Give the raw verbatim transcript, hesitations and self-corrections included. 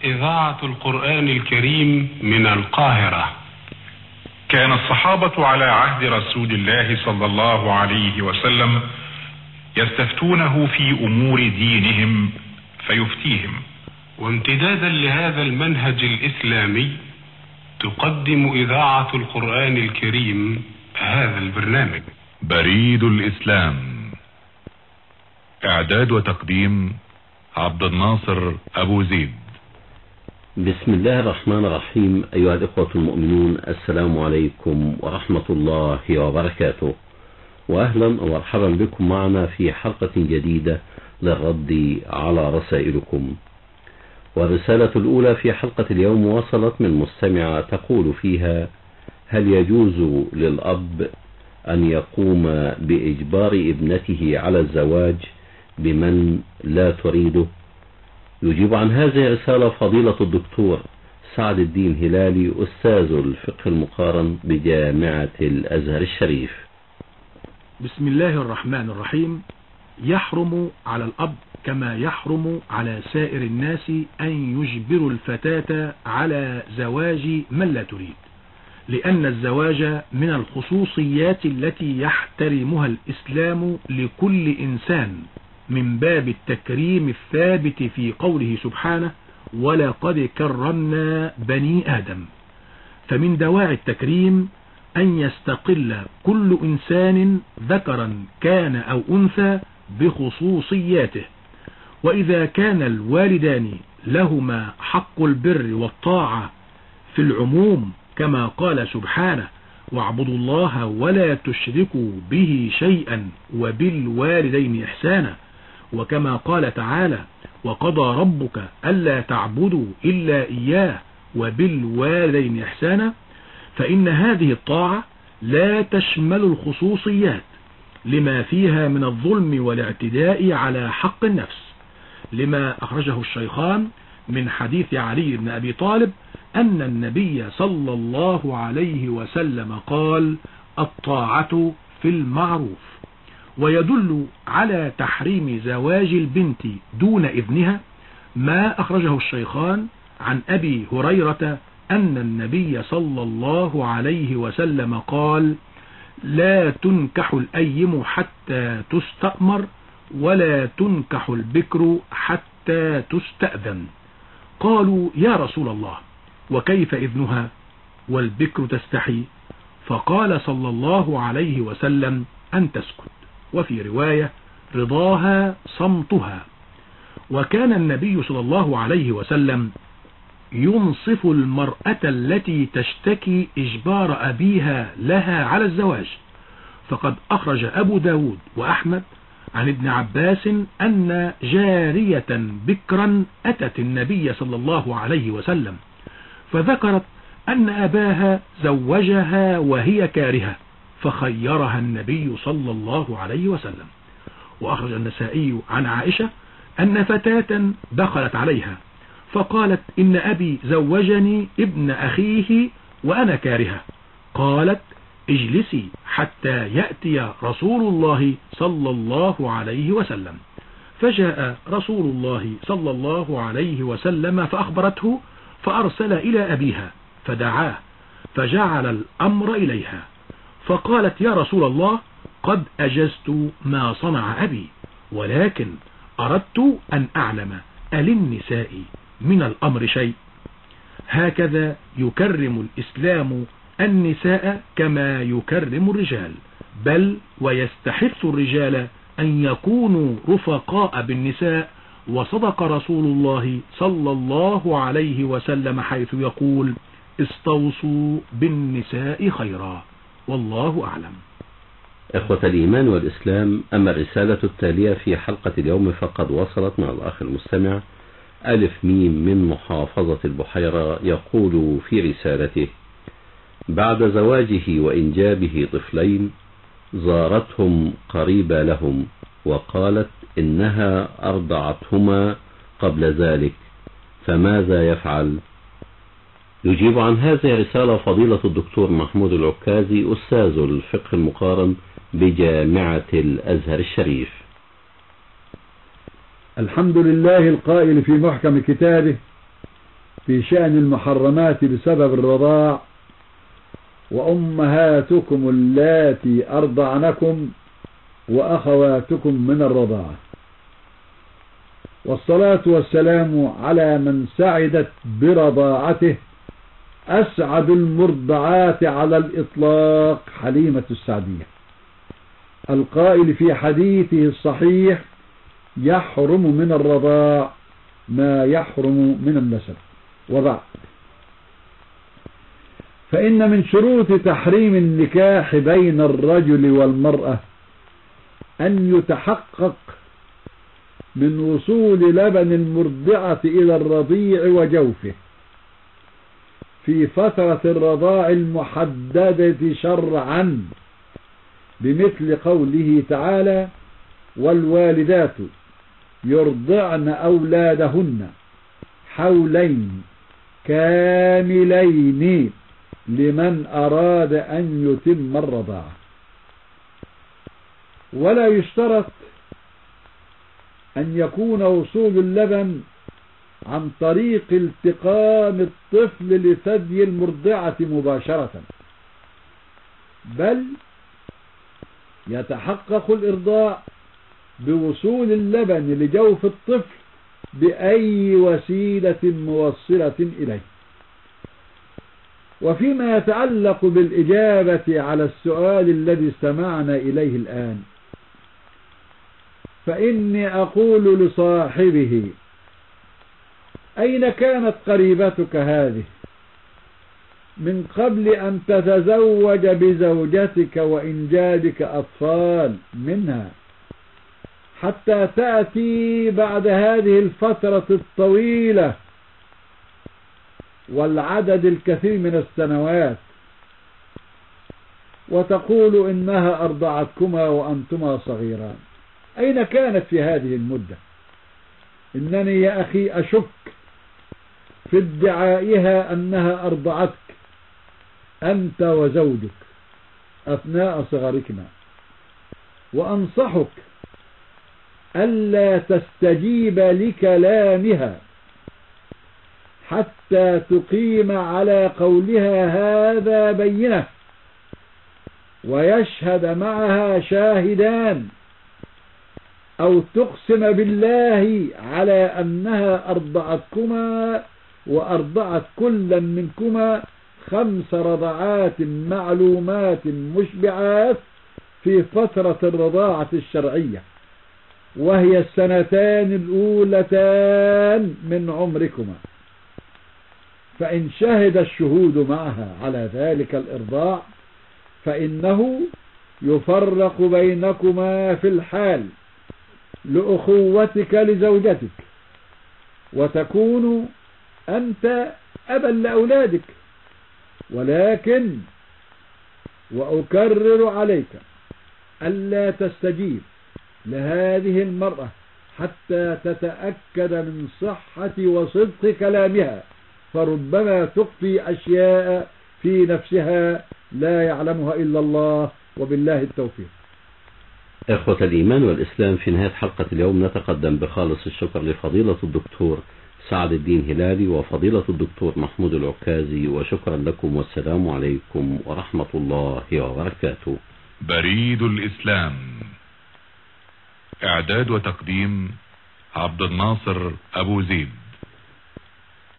إذاعة القرآن الكريم من القاهرة. كان الصحابة على عهد رسول الله صلى الله عليه وسلم يستفتونه في أمور دينهم فيفتيهم، وامتدادا لهذا المنهج الإسلامي تقدم إذاعة القرآن الكريم هذا البرنامج. بريد الإسلام، إعداد وتقديم عبد الناصر أبو زيد. بسم الله الرحمن الرحيم. أيها الإخوة المؤمنون، السلام عليكم ورحمة الله وبركاته، وأهلا ومرحبا بكم معنا في حلقة جديدة للرد على رسائلكم. والرسالة الأولى في حلقة اليوم وصلت من مستمعة تقول فيها: هل يجوز للأب أن يقوم بإجبار ابنته على الزواج بمن لا تريده؟ يجيب عن هذه الرسالة فضيلة الدكتور سعد الدين هلالي، أستاذ الفقه المقارن بجامعة الأزهر الشريف. بسم الله الرحمن الرحيم. يحرم على الأب كما يحرم على سائر الناس أن يجبروا الفتاة على زواج من لا تريد، لأن الزواج من الخصوصيات التي يحترمها الإسلام لكل إنسان، من باب التكريم الثابت في قوله سبحانه: ولقد كرمنا بني آدم. فمن دواعي التكريم أن يستقل كل إنسان ذكرا كان أو أنثى بخصوصياته، وإذا كان الوالدان لهما حق البر والطاعة في العموم كما قال سبحانه: واعبدوا الله ولا تشركوا به شيئا وبالوالدين إحسانا، وكما قال تعالى: وقضى ربك ألا تعبدوا إلا إياه وبالوالدين إحسانا، فإن هذه الطاعة لا تشمل الخصوصيات لما فيها من الظلم والاعتداء على حق النفس، لما أخرجه الشيخان من حديث علي بن أبي طالب أن النبي صلى الله عليه وسلم قال: الطاعة في المعروف. ويدل على تحريم زواج البنت دون إذنها ما أخرجه الشيخان عن أبي هريرة أن النبي صلى الله عليه وسلم قال: لا تنكح الأيم حتى تستأمر، ولا تنكح البكر حتى تستأذن. قالوا: يا رسول الله، وكيف إذنها والبكر تستحي؟ فقال صلى الله عليه وسلم: أن تسكت، وفي رواية: رضاها صمتها. وكان النبي صلى الله عليه وسلم ينصف المرأة التي تشتكي إجبار أبيها لها على الزواج، فقد أخرج أبو داود وأحمد عن ابن عباس أن جارية بكرا أتت النبي صلى الله عليه وسلم فذكرت أن أباها زوجها وهي كارهة، فخيرها النبي صلى الله عليه وسلم. وأخرج النسائي عن عائشة أن فتاة دخلت عليها فقالت: إن أبي زوجني ابن أخيه وأنا كارهة. قالت: اجلسي حتى يأتي رسول الله صلى الله عليه وسلم. فجاء رسول الله صلى الله عليه وسلم فأخبرته، فأرسل إلى أبيها فدعاه، فجعل الأمر إليها، فقالت: يا رسول الله، قد أجزت ما صنع أبي، ولكن أردت أن أعلم أللنساء من الأمر شيء؟ هكذا يكرم الإسلام النساء كما يكرم الرجال، بل ويستحث الرجال أن يكونوا رفقاء بالنساء. وصدق رسول الله صلى الله عليه وسلم حيث يقول: استوصوا بالنساء خيرا، والله أعلم. إخوة الإيمان والإسلام، أما الرسالة التالية في حلقة اليوم فقد وصلت من الأخ المستمع ألف ميم من محافظة البحيرة، يقول في رسالته: بعد زواجه وإنجابه طفلين زارتهم قريبة لهم وقالت إنها أرضعتهما قبل ذلك، فماذا يفعل؟ يجيب عن هذه الرسالة فضيلة الدكتور محمود العكازي، أستاذ الفقه المقارن بجامعة الأزهر الشريف. الحمد لله القائل في محكم كتابه: في شأن المحرمات بسبب الرضاع: وأمهاتكم اللاتي أرضعنكم وأخواتكم من الرضاعة. والصلاة والسلام على من سعدت برضاعته أسعد المرضعات على الإطلاق، حليمة السعدية، القائل في حديثه الصحيح: يحرم من الرضاع ما يحرم من النسب. وبعد، فإن من شروط تحريم النكاح بين الرجل والمرأة أن يتحقق من وصول لبن المرضعة إلى الرضيع وجوفه في فترة الرضاع المحددة شرعا، بمثل قوله تعالى: والوالدات يرضعن أولادهن حولين كاملين لمن أراد أن يتم الرضاعة. ولا يشترط أن يكون وصول اللبن عن طريق التقام الطفل لثدي المرضعة مباشرة، بل يتحقق الإرضاع بوصول اللبن لجوف الطفل بأي وسيلة موصلة إليه. وفيما يتعلق بالإجابة على السؤال الذي استمعنا إليه الآن، فإني أقول لصاحبه: أين كانت قريبتك هذه من قبل أن تتزوج بزوجتك وإنجابك أطفال منها، حتى تأتي بعد هذه الفترة الطويلة والعدد الكثير من السنوات وتقول إنها أرضعتكما وأنتما صغيران؟ أين كانت في هذه المدة؟ إنني يا أخي أشك في ادعائها أنها أرضعتك أنت وزوجك أثناء صغركما، وأنصحك ألا تستجيب لكلامها حتى تقيم على قولها هذا بينة ويشهد معها شاهدان، أو تقسم بالله على أنها أرضعتكما وأرضعت كلا منكما خمس رضعات معلومات مشبعات في فترة الرضاعة الشرعية، وهي السنتان الأولتان من عمركما. فإن شهد الشهود معها على ذلك الإرضاع فإنه يفرق بينكما في الحال لأخوتك لزوجتك، وتكون أنت أبا لأولادك. ولكن وأكرر عليك ألا تستجيب لهذه المرأة حتى تتأكد من صحة وصدق كلامها، فربما تخفي أشياء في نفسها لا يعلمها إلا الله، وبالله التوفيق. إخوة الإيمان والإسلام، في نهاية حلقة اليوم نتقدم بخالص الشكر لفضيلة الدكتور سعد الدين هلالي وفضيلة الدكتور محمود العكازي، وشكرا لكم، والسلام عليكم ورحمة الله وبركاته. بريد الإسلام، إعداد وتقديم عبد الناصر أبو زيد.